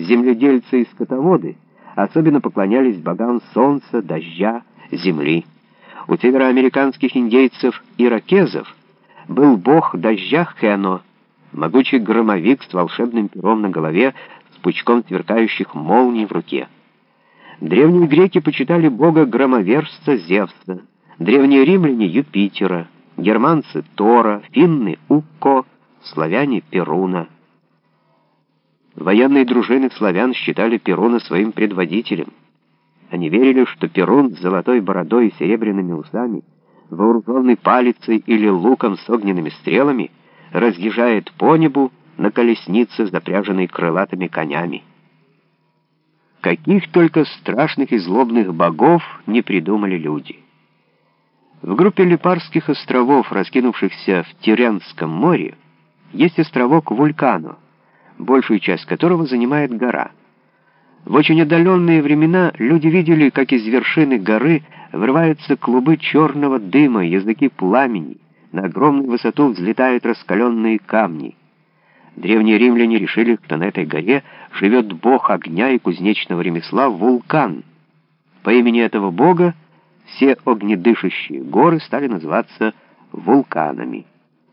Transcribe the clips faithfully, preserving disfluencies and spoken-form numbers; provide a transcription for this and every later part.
земледельцы и скотоводы особенно поклонялись богам солнца, дождя, земли. У североамериканских индейцев иракезов был бог дождя Хено, могучий громовик с волшебным пером на голове, с пучком сверкающих молний в руке. Древние греки почитали бога-громовержца Зевса, древние римляне — Юпитера, германцы — Тора, финны — Укко, славяне — Перуна. Военные дружины славян считали Перуна своим предводителем. Они верили, что Перун с золотой бородой и серебряными усами, вооруженный палицей или луком с огненными стрелами, разъезжает по небу на колеснице, запряженной крылатыми конями. Каких только страшных и злобных богов не придумали люди. В группе Липарских островов, раскинувшихся в Тиренском море, есть островок Вулкано, большую часть которого занимает гора. В очень отдаленные времена люди видели, как из вершины горы вырываются клубы черного дыма, языки пламени, на огромную высоту взлетают раскаленные камни. Древние римляне решили, что на этой горе живет бог огня и кузнечного ремесла Вулкан. По имени этого бога все огнедышащие горы стали называться вулканами.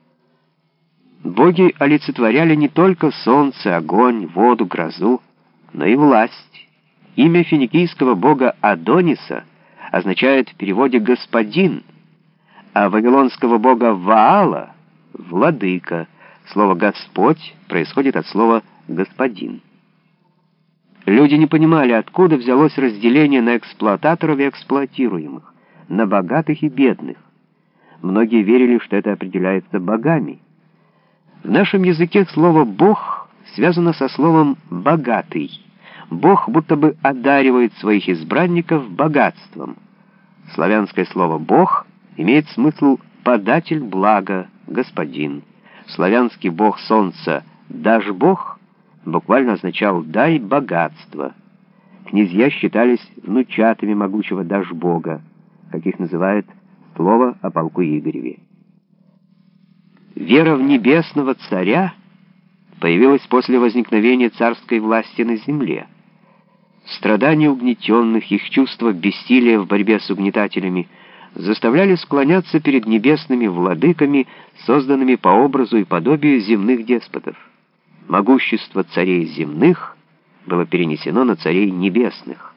Боги олицетворяли не только солнце, огонь, воду, грозу, но и власть. Имя финикийского бога Адониса означает в переводе «господин», а вавилонского бога Ваала — «владыка». Слово «Господь» происходит от слова «господин». Люди не понимали, откуда взялось разделение на эксплуататоров и эксплуатируемых, на богатых и бедных. Многие верили, что это определяется богами. В нашем языке слово «бог» связано со словом «богатый». Бог будто бы одаривает своих избранников богатством. Славянское слово «бог» имеет смысл «податель блага», «господин». Славянский бог солнца Дажбог буквально означал «дай богатство». Князья считались внучатами могучего Дажбога, как их называет слово о полку Игореве. Вера в небесного царя появилась после возникновения царской власти на земле. Страдания угнетенных, их чувство бессилия в борьбе с угнетателями заставляли склоняться перед небесными владыками, созданными по образу и подобию земных деспотов. Могущество царей земных было перенесено на царей небесных.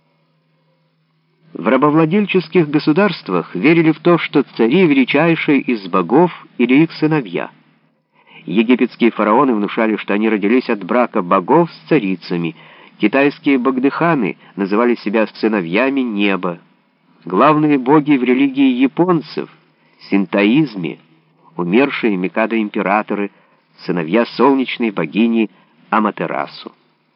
В рабовладельческих государствах верили в то, что цари величайшие из богов или их сыновья. Египетские фараоны внушали, что они родились от брака богов с царицами. Китайские богдыханы называли себя сыновьями неба. Главные боги в религии японцев, синтоизме, умершие Микадо-императоры, сыновья солнечной богини Аматерасу.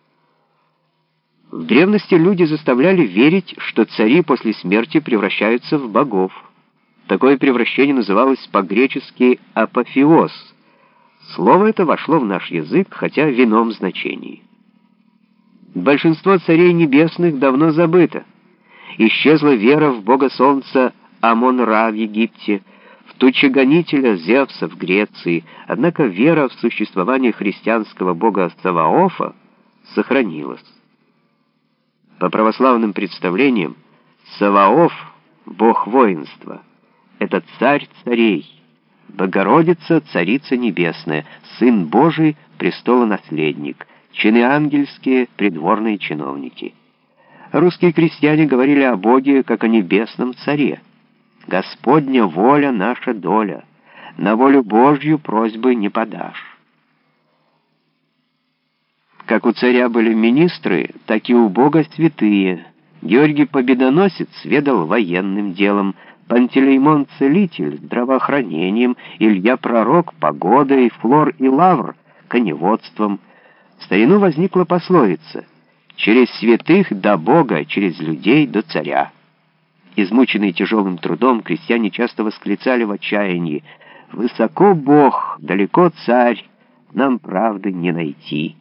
В древности люди заставляли верить, что цари после смерти превращаются в богов. Такое превращение называлось по-гречески «апофеоз». Слово это вошло в наш язык, хотя в ином значении. Большинство царей небесных давно забыто. Исчезла вера в бога солнца Амон-Ра в Египте, в тучегонителя Зевса в Греции, однако вера в существование христианского бога Саваофа сохранилась. По православным представлениям, Саваоф, бог воинства, это царь царей, Богородица, царица небесная, Сын Божий, престолонаследник, чины ангельские, придворные чиновники. Русские крестьяне говорили о Боге, как о небесном царе. «Господня воля наша доля, на волю Божью просьбы не подашь». Как у царя были министры, так и у Бога святые. Георгий Победоносец ведал военным делом, Пантелеймон Целитель — здравоохранением, Илья Пророк — погодой, Флор и Лавр — коневодством. В старину возникла пословица: «Через святых до Бога, через людей до царя». Измученные тяжелым трудом, крестьяне часто восклицали в отчаянии: «Высоко Бог, далеко царь, нам правды не найти».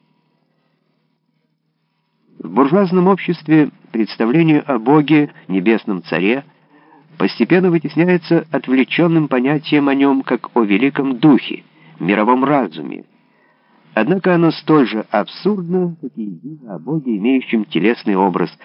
В буржуазном обществе представление о Боге, небесном царе, постепенно вытесняется отвлеченным понятием о нем как о великом духе, мировом разуме. Однако оно столь же абсурдно, как и идея о Боге, имеющем телесный образ,